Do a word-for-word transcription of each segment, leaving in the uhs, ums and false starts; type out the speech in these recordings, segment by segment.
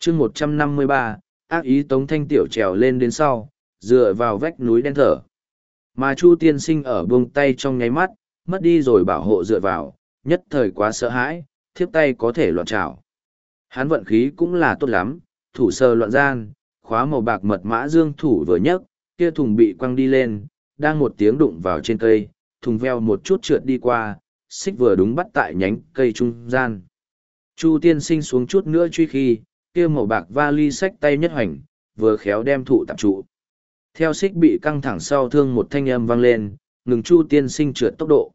chương một trăm năm mươi ba, ác ý Tống Thanh Tiểu trèo lên đến sau, dựa vào vách núi đen thở. Mà Chu tiên sinh ở buông tay trong nháy mắt, mất đi rồi bảo hộ dựa vào, nhất thời quá sợ hãi, thiếp tay có thể loạn trảo. Hắn vận khí cũng là tốt lắm, thủ sờ loạn gian, khóa màu bạc mật mã dương thủ vừa nhấc, kia thùng bị quăng đi lên, đang một tiếng đụng vào trên cây, thùng veo một chút trượt đi qua, xích vừa đúng bắt tại nhánh cây trung gian. Chu tiên sinh xuống chút nữa truy khi, kia màu bạc vali sách tay nhất hoành, vừa khéo đem thụ tạp trụ. Theo xích bị căng thẳng sau thương một thanh âm vang lên, ngừng Chu tiên sinh trượt tốc độ.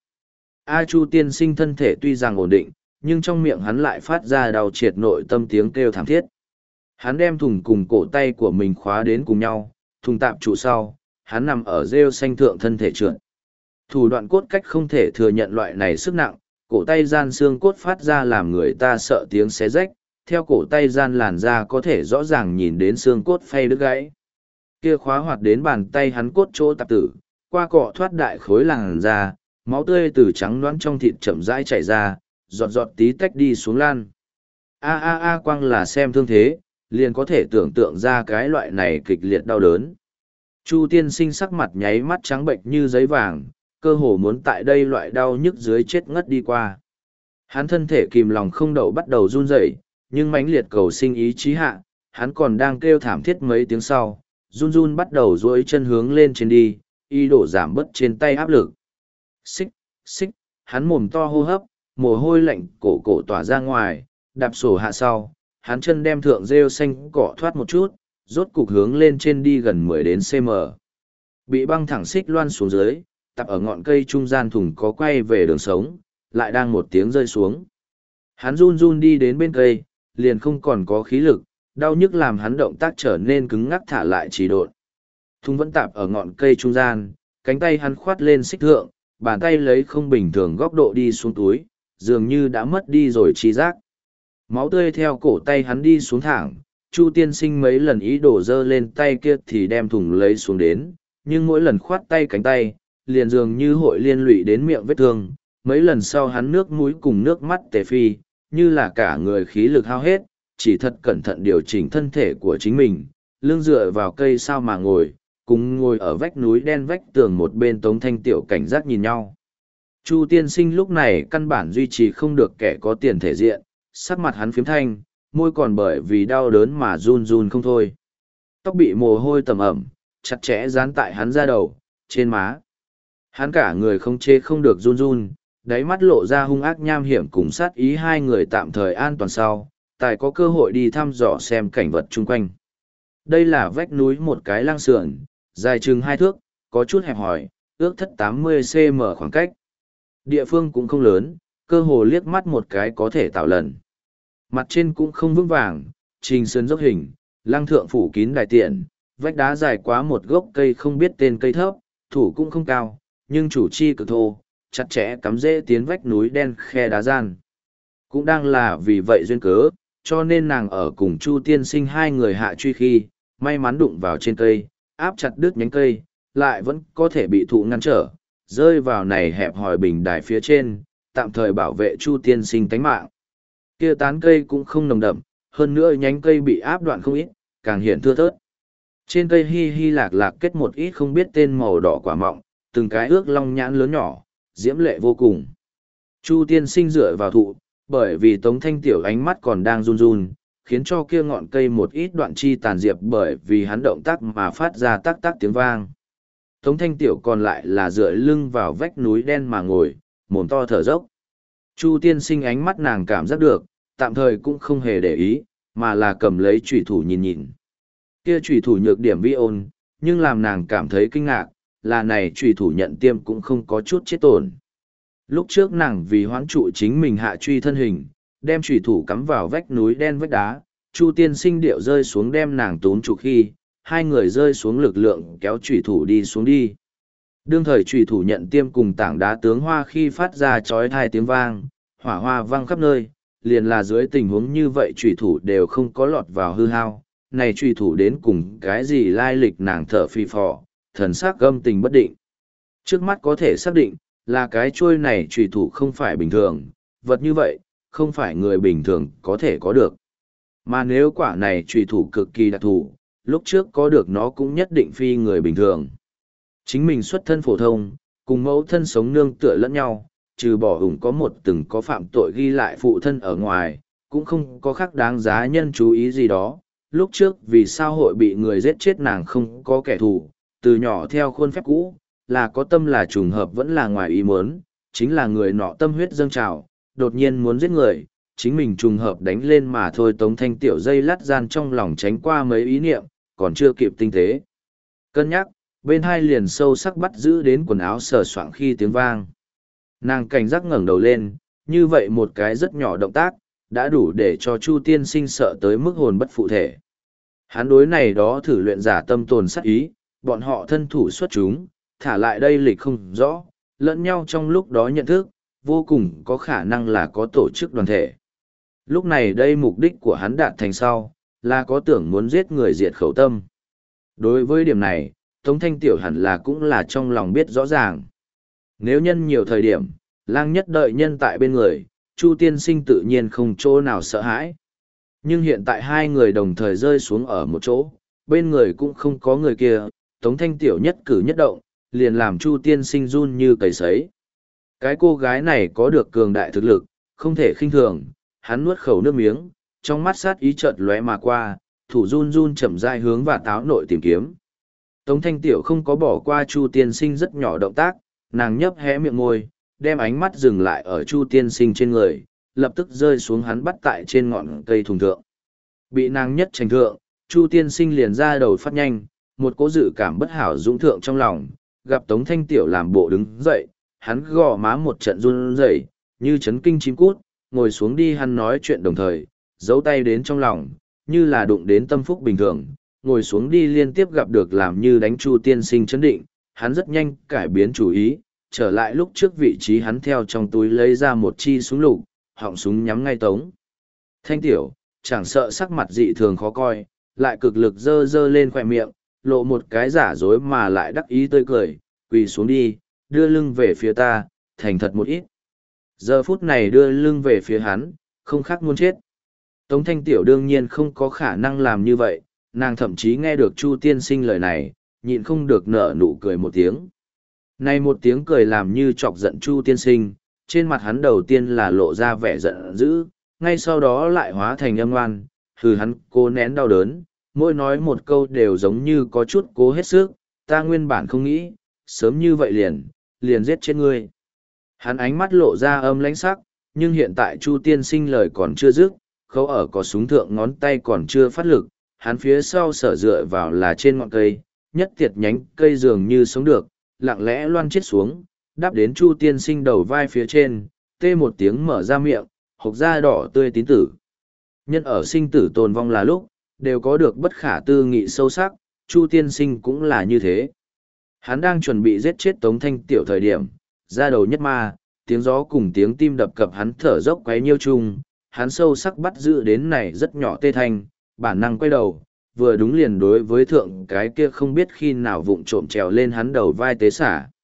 A Chu tiên sinh thân thể tuy rằng ổn định, nhưng trong miệng hắn lại phát ra đau triệt nội tâm tiếng kêu thảm thiết. Hắn đem thùng cùng cổ tay của mình khóa đến cùng nhau, thùng tạp trụ sau, hắn nằm ở rêu xanh thượng thân thể trượt. Thủ đoạn cốt cách không thể thừa nhận loại này sức nặng, cổ tay gian xương cốt phát ra làm người ta sợ tiếng xé rách, theo cổ tay gian làn da có thể rõ ràng nhìn đến xương cốt phay đứt gãy. Kia khóa hoạt đến bàn tay hắn cốt chỗ tạp tử, qua cọ thoát đại khối làn da, máu tươi từ trắng loãng trong thịt chậm rãi chảy ra, giọt giọt tí tách đi xuống lan. A a a quang là xem thương thế, liền có thể tưởng tượng ra cái loại này kịch liệt đau đớn. Chu tiên sinh sắc mặt nháy mắt trắng bệnh như giấy vàng, cơ hồ muốn tại đây loại đau nhức dưới chết ngất đi qua. Hắn thân thể kìm lòng không đậu bắt đầu run rẩy, nhưng mãnh liệt cầu sinh ý chí hạ, hắn còn đang kêu thảm thiết mấy tiếng sau, run run bắt đầu duỗi chân hướng lên trên đi, y đổ giảm bớt trên tay áp lực. Xích, xích, hắn mồm to hô hấp, mồ hôi lạnh cổ cổ tỏa ra ngoài, đạp sổ hạ sau, hắn chân đem thượng rêu xanh cỏ thoát một chút, rốt cục hướng lên trên đi gần mười đến xăng ti mét. Bị băng thẳng xích loan xuống dưới, tập ở ngọn cây trung gian thùng có quay về đường sống, lại đang một tiếng rơi xuống. Hắn run run đi đến bên cây, liền không còn có khí lực, đau nhức làm hắn động tác trở nên cứng ngắc thả lại trì độn. Thùng vẫn tạp ở ngọn cây trung gian, cánh tay hắn khoát lên xích thượng, bàn tay lấy không bình thường góc độ đi xuống túi, dường như đã mất đi rồi trí giác. Máu tươi theo cổ tay hắn đi xuống thẳng, Chu tiên sinh mấy lần ý đổ dơ lên tay kia thì đem thùng lấy xuống đến, nhưng mỗi lần khoát tay cánh tay, liền dường như hội liên lụy đến miệng vết thương. Mấy lần sau hắn nước mũi cùng nước mắt tề phi, như là cả người khí lực hao hết, chỉ thật cẩn thận điều chỉnh thân thể của chính mình, lưng dựa vào cây sao mà ngồi, cùng ngồi ở vách núi đen vách tường một bên Tống Thanh Tiểu cảnh giác nhìn nhau. Chu tiên sinh lúc này căn bản duy trì không được kẻ có tiền thể diện, sắc mặt hắn phiếm thanh, môi còn bởi vì đau đớn mà run run không thôi. Tóc bị mồ hôi tầm ẩm, chặt chẽ dán tại hắn da đầu, trên má. Hắn cả người không chê không được run run, đáy mắt lộ ra hung ác nham hiểm cùng sát ý hai người tạm thời an toàn sau, tài có cơ hội đi thăm dò xem cảnh vật chung quanh. Đây là vách núi một cái lăng sườn, dài chừng hai thước, có chút hẹp hòi, ước thất tám mươi xăng ti mét khoảng cách. Địa phương cũng không lớn, cơ hồ liếc mắt một cái có thể tạo lần. Mặt trên cũng không vững vàng, trình sơn dốc hình, lăng thượng phủ kín đại tiện, vách đá dài quá một gốc cây không biết tên cây thấp, thủ cũng không cao, nhưng chủ chi cực thô, chặt chẽ cắm rễ tiến vách núi đen khe đá gian. Cũng đang là vì vậy duyên cớ, cho nên nàng ở cùng Chu tiên sinh hai người hạ truy khi, may mắn đụng vào trên cây, áp chặt đứt nhánh cây, lại vẫn có thể bị thụ ngăn trở, rơi vào này hẹp hòi bình đài phía trên, tạm thời bảo vệ Chu tiên sinh tánh mạng. Kia tán cây cũng không nồng đậm, hơn nữa nhánh cây bị áp đoạn không ít, càng hiện thưa thớt. Trên cây hi hi lạc lạc kết một ít không biết tên màu đỏ quả mọng, từng cái ước long nhãn lớn nhỏ, diễm lệ vô cùng. Chu tiên sinh dựa vào thụ, bởi vì Tống Thanh Tiểu ánh mắt còn đang run run, khiến cho kia ngọn cây một ít đoạn chi tàn diệp bởi vì hắn động tác mà phát ra tác tác tiếng vang. Tống Thanh Tiểu còn lại là dựa lưng vào vách núi đen mà ngồi, mồm to thở dốc. Chu tiên sinh ánh mắt nàng cảm giác được, tạm thời cũng không hề để ý, mà là cầm lấy chủy thủ nhìn nhìn. Kia chủy thủ nhược điểm vi ôn, nhưng làm nàng cảm thấy kinh ngạc, là này chủy thủ nhận tiêm cũng không có chút chết tổn. Lúc trước nàng vì hoãn trụ chính mình hạ truy thân hình, đem chủy thủ cắm vào vách núi đen vách đá, Chu tiên sinh điệu rơi xuống đem nàng tốn trụ khi, hai người rơi xuống lực lượng kéo chủy thủ đi xuống đi. Đương thời chủy thủ nhận tiêm cùng tảng đá tướng hoa khi phát ra chói tai tiếng vang, hỏa hoa vang khắp nơi, liền là dưới tình huống như vậy chủy thủ đều không có lọt vào hư hao. Này chủy thủ đến cùng cái gì lai lịch nàng thở phì phò, thần sắc gâm tình bất định. Trước mắt có thể xác định, là cái chuôi này chủy thủ không phải bình thường, vật như vậy, không phải người bình thường có thể có được. Mà nếu quả này trùy thủ cực kỳ đặc thù, lúc trước có được nó cũng nhất định phi người bình thường. Chính mình xuất thân phổ thông, cùng mẫu thân sống nương tựa lẫn nhau, trừ bỏ ủng có một từng có phạm tội ghi lại phụ thân ở ngoài, cũng không có khác đáng giá nhân chú ý gì đó. Lúc trước vì sao hội bị người giết chết nàng không có kẻ thù, từ nhỏ theo khuôn phép cũ, là có tâm là trùng hợp vẫn là ngoài ý muốn, chính là người nọ tâm huyết dâng trào, đột nhiên muốn giết người, chính mình trùng hợp đánh lên mà thôi. Tống Thanh Tiểu dây lát gian trong lòng tránh qua mấy ý niệm, còn chưa kịp tinh tế cân nhắc, bên hai liền sâu sắc bắt giữ đến quần áo sờ soạng khi tiếng vang. Nàng cảnh giác ngẩng đầu lên, như vậy một cái rất nhỏ động tác, đã đủ để cho Chu tiên sinh sợ tới mức hồn bất phụ thể. Hắn đối này đó thử luyện giả tâm tồn sát ý, bọn họ thân thủ xuất chúng, thả lại đây lịch không rõ, lẫn nhau trong lúc đó nhận thức, vô cùng có khả năng là có tổ chức đoàn thể. Lúc này đây mục đích của hắn đạt thành sau, là có tưởng muốn giết người diệt khẩu tâm. Đối với điểm này, Tống Thanh Tiểu hẳn là cũng là trong lòng biết rõ ràng. Nếu nhân nhiều thời điểm, lang nhất đợi nhân tại bên người, Chu tiên sinh tự nhiên không chỗ nào sợ hãi. Nhưng hiện tại hai người đồng thời rơi xuống ở một chỗ, bên người cũng không có người kia, Tống Thanh Tiểu nhất cử nhất động, liền làm Chu tiên sinh run như cầy sấy. Cái cô gái này có được cường đại thực lực, không thể khinh thường, hắn nuốt khẩu nước miếng, trong mắt sát ý chợt lóe mà qua, thủ run run chậm rãi hướng và táo nội tìm kiếm. Tống Thanh Tiểu không có bỏ qua Chu tiên sinh rất nhỏ động tác, nàng nhấp hé miệng môi, đem ánh mắt dừng lại ở Chu tiên sinh trên người, lập tức rơi xuống hắn bắt tại trên ngọn cây thùng thượng. Bị nàng nhất tranh thượng, Chu tiên sinh liền ra đầu phát nhanh, một cố dự cảm bất hảo dũng thượng trong lòng, gặp Tống Thanh Tiểu làm bộ đứng dậy, hắn gò má một trận run rẩy, như chấn kinh chim cút, ngồi xuống đi. Hắn nói chuyện đồng thời, giấu tay đến trong lòng, như là đụng đến tâm phúc bình thường, ngồi xuống đi. Liên tiếp gặp được làm như đánh Chu tiên sinh chấn định, hắn rất nhanh cải biến chủ ý, trở lại lúc trước vị trí. Hắn theo trong túi lấy ra một chi súng lục, họng súng nhắm ngay Tống Thanh Tiểu, chẳng sợ sắc mặt dị thường khó coi, lại cực lực dơ dơ lên khỏe miệng, lộ một cái giả dối mà lại đắc ý tươi cười, quỳ xuống đi, đưa lưng về phía ta, thành thật một ít. Giờ phút này đưa lưng về phía hắn, không khác muốn chết. Tống Thanh Tiểu đương nhiên không có khả năng làm như vậy, nàng thậm chí nghe được Chu tiên sinh lời này, nhịn không được nở nụ cười một tiếng. Này một tiếng cười làm như chọc giận Chu tiên sinh, trên mặt hắn đầu tiên là lộ ra vẻ giận dữ, ngay sau đó lại hóa thành âm ngoan, hừ. Hắn cố nén đau đớn, mỗi nói một câu đều giống như có chút cố hết sức, ta nguyên bản không nghĩ, sớm như vậy liền, liền giết chết ngươi. Hắn ánh mắt lộ ra âm lãnh sắc, nhưng hiện tại Chu tiên sinh lời còn chưa dứt, khâu ở có súng thượng ngón tay còn chưa phát lực, hắn phía sau sở dựa vào là trên ngọn cây, nhất tiệt nhánh cây dường như sống được, lặng lẽ loan chết xuống, đáp đến Chu tiên sinh đầu vai phía trên, tê một tiếng mở ra miệng, hộc da đỏ tươi tín tử. Nhân ở sinh tử tồn vong là lúc, đều có được bất khả tư nghị sâu sắc, Chu tiên sinh cũng là như thế. Hắn đang chuẩn bị giết chết Tống Thanh Tiểu thời điểm, ra đầu nhất ma, tiếng gió cùng tiếng tim đập cập hắn thở dốc quấy nhiêu chung, hắn sâu sắc bắt giữ đến này rất nhỏ tê thanh, bản năng quay đầu, vừa đúng liền đối với thượng cái kia không biết khi nào vụng trộm trèo lên hắn đầu vai tế xả.